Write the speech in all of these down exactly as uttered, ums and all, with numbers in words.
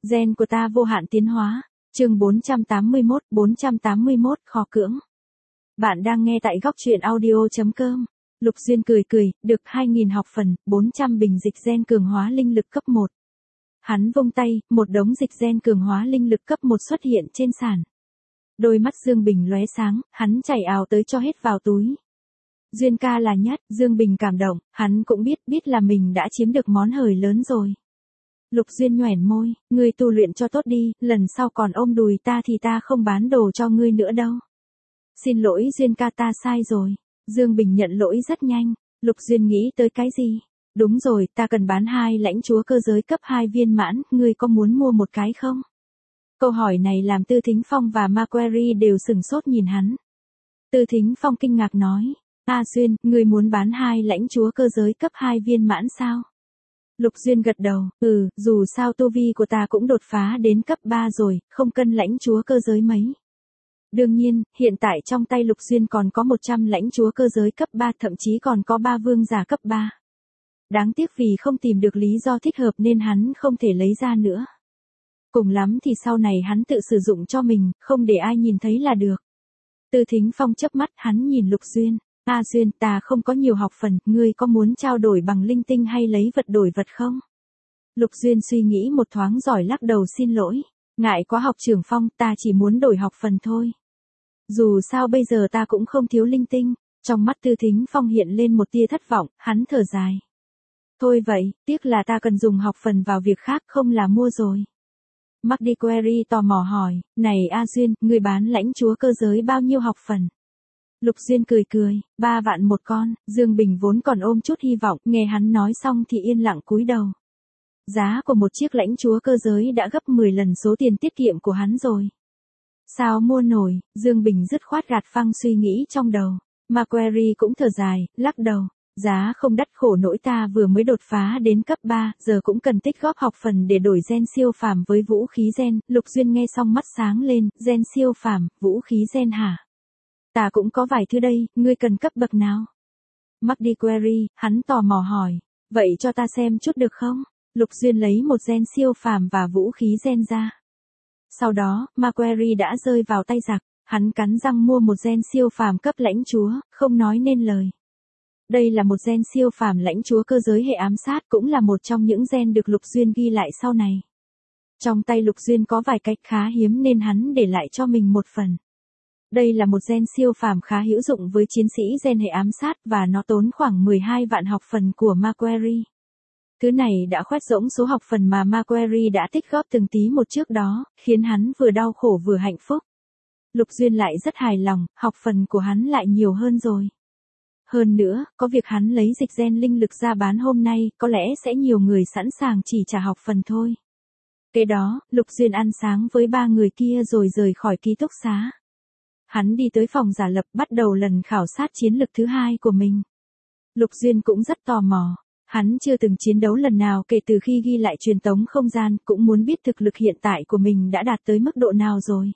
Gen của ta vô hạn tiến hóa. Chương bốn trăm tám mươi mốt, bốn trăm tám mươi mốt khó cưỡng. Bạn đang nghe tại góc truyện audio chấm com. Lục Duyên cười cười, được hai nghìn học phần, bốn trăm bình dịch gen cường hóa linh lực cấp một. Hắn vung tay, một đống dịch gen cường hóa linh lực cấp một xuất hiện trên sàn. Đôi mắt Dương Bình lóe sáng, hắn chảy ào tới cho hết vào túi. Duyên ca là nhất, Dương Bình cảm động, hắn cũng biết, biết là mình đã chiếm được món hời lớn rồi. Lục Duyên nhoẻn môi, ngươi tu luyện cho tốt đi, lần sau còn ôm đùi ta thì ta không bán đồ cho ngươi nữa đâu. Xin lỗi Duyên ca, ta sai rồi. Dương Bình nhận lỗi rất nhanh. Lục Duyên nghĩ tới cái gì? Đúng rồi, ta cần bán hai lãnh chúa cơ giới cấp hai viên mãn, ngươi có muốn mua một cái không? Câu hỏi này làm Tư Thính Phong và Macquarie đều sửng sốt nhìn hắn. Tư Thính Phong kinh ngạc nói, A Duyên, ngươi muốn bán hai lãnh chúa cơ giới cấp hai viên mãn sao? Lục Duyên gật đầu, ừ, dù sao tu vi của ta cũng đột phá đến cấp ba rồi, không cân lãnh chúa cơ giới mấy. Đương nhiên, hiện tại trong tay Lục Duyên còn có một trăm lãnh chúa cơ giới cấp ba, thậm chí còn có ba vương giả cấp ba. Đáng tiếc vì không tìm được lý do thích hợp nên hắn không thể lấy ra nữa. Cùng lắm thì sau này hắn tự sử dụng cho mình, không để ai nhìn thấy là được. Tư Thính Phong chớp mắt, hắn nhìn Lục Duyên. A Duyên, ta không có nhiều học phần, ngươi có muốn trao đổi bằng linh tinh hay lấy vật đổi vật không? Lục Duyên suy nghĩ một thoáng rồi lắc đầu xin lỗi. Ngại quá học trưởng Phong, ta chỉ muốn đổi học phần thôi. Dù sao bây giờ ta cũng không thiếu linh tinh. Trong mắt Tư Thính Phong hiện lên một tia thất vọng, hắn thở dài. Thôi vậy, tiếc là ta cần dùng học phần vào việc khác, không là mua rồi. Macquarie tò mò hỏi, này A Duyên, ngươi bán lãnh chúa cơ giới bao nhiêu học phần? Lục Duyên cười cười, ba vạn một con. Dương Bình vốn còn ôm chút hy vọng, nghe hắn nói xong thì yên lặng cúi đầu. Giá của một chiếc lãnh chúa cơ giới đã gấp mười lần số tiền tiết kiệm của hắn rồi. Sao mua nổi? Dương Bình dứt khoát gạt phăng suy nghĩ trong đầu. Macquarie cũng thở dài, lắc đầu. Giá không đắt, khổ nỗi ta vừa mới đột phá đến cấp ba, giờ cũng cần tích góp học phần để đổi gen siêu phàm với vũ khí gen. Lục Duyên nghe xong mắt sáng lên, gen siêu phàm, vũ khí gen hả? Ta cũng có vài thứ đây, ngươi cần cấp bậc nào? Macquarie, hắn tò mò hỏi, vậy cho ta xem chút được không? Lục Duyên lấy một gen siêu phàm và vũ khí gen ra. Sau đó, Macquarie đã rơi vào tay giặc, hắn cắn răng mua một gen siêu phàm cấp lãnh chúa, không nói nên lời. Đây là một gen siêu phàm lãnh chúa cơ giới hệ ám sát, cũng là một trong những gen được Lục Duyên ghi lại sau này. Trong tay Lục Duyên có vài cách khá hiếm nên hắn để lại cho mình một phần. Đây là một gen siêu phàm khá hữu dụng với chiến sĩ gen hệ ám sát và nó tốn khoảng mười hai vạn học phần của Macquarie. Thứ này đã khoét rỗng số học phần mà Macquarie đã tích góp từng tí một trước đó, khiến hắn vừa đau khổ vừa hạnh phúc. Lục Duyên lại rất hài lòng, học phần của hắn lại nhiều hơn rồi. Hơn nữa, có việc hắn lấy dịch gen linh lực ra bán hôm nay, có lẽ sẽ nhiều người sẵn sàng chỉ trả học phần thôi. Kế đó, Lục Duyên ăn sáng với ba người kia rồi rời khỏi ký túc xá. Hắn đi tới phòng giả lập, bắt đầu lần khảo sát chiến lực thứ hai của mình. Lục Duyên cũng rất tò mò. Hắn chưa từng chiến đấu lần nào kể từ khi ghi lại truyền tống không gian, cũng muốn biết thực lực hiện tại của mình đã đạt tới mức độ nào rồi.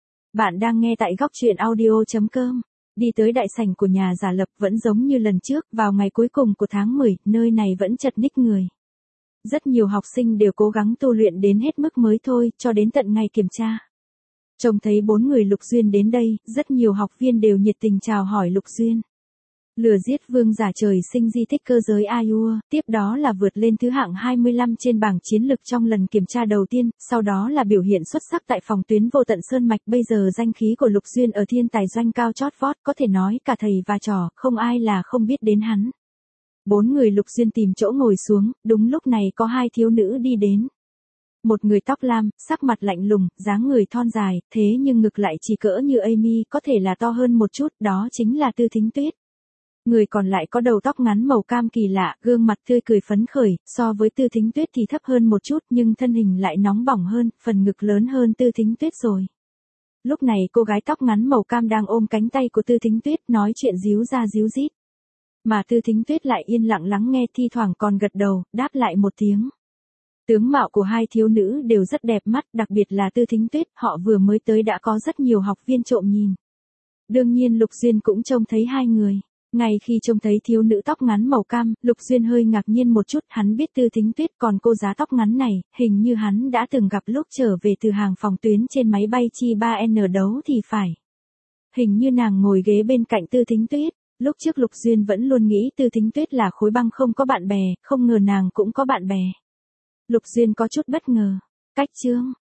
Bạn đang nghe tại góc truyện audio chấm com. Đi tới đại sảnh của nhà giả lập vẫn giống như lần trước, vào ngày cuối cùng của tháng mười, nơi này vẫn chật ních người. Rất nhiều học sinh đều cố gắng tu luyện đến hết mức mới thôi, cho đến tận ngày kiểm tra. Trông thấy bốn người Lục Duyên đến đây, rất nhiều học viên đều nhiệt tình chào hỏi Lục Duyên. Lừa giết vương giả trời sinh di tích cơ giới Ayua, tiếp đó là vượt lên thứ hạng hai mươi lăm trên bảng chiến lực trong lần kiểm tra đầu tiên, sau đó là biểu hiện xuất sắc tại phòng tuyến vô tận sơn mạch. Bây giờ danh khí của Lục Duyên ở thiên tài doanh cao chót vót, có thể nói cả thầy và trò, không ai là không biết đến hắn. Bốn người Lục Duyên tìm chỗ ngồi xuống, đúng lúc này có hai thiếu nữ đi đến. Một người tóc lam, sắc mặt lạnh lùng, dáng người thon dài, thế nhưng ngực lại chỉ cỡ như Amy, có thể là to hơn một chút, đó chính là Tư Thính Tuyết. Người còn lại có đầu tóc ngắn màu cam kỳ lạ, gương mặt tươi cười phấn khởi, so với Tư Thính Tuyết thì thấp hơn một chút nhưng thân hình lại nóng bỏng hơn, phần ngực lớn hơn Tư Thính Tuyết rồi. Lúc này cô gái tóc ngắn màu cam đang ôm cánh tay của Tư Thính Tuyết nói chuyện díu ra díu dít. Mà Tư Thính Tuyết lại yên lặng lắng nghe, thi thoảng còn gật đầu, đáp lại một tiếng. Tướng mạo của hai thiếu nữ đều rất đẹp mắt, đặc biệt là Tư Thính Tuyết, họ vừa mới tới đã có rất nhiều học viên trộm nhìn. Đương nhiên Lục Duyên cũng trông thấy hai người. Ngay khi trông thấy thiếu nữ tóc ngắn màu cam, Lục Duyên hơi ngạc nhiên một chút, hắn biết Tư Thính Tuyết, còn cô giá tóc ngắn này, hình như hắn đã từng gặp lúc trở về từ hàng phòng tuyến trên máy bay Chi ba N đấu thì phải. Hình như nàng ngồi ghế bên cạnh Tư Thính Tuyết, lúc trước Lục Duyên vẫn luôn nghĩ Tư Thính Tuyết là khối băng không có bạn bè, không ngờ nàng cũng có bạn bè. Lục Duyên có chút bất ngờ. Cách chương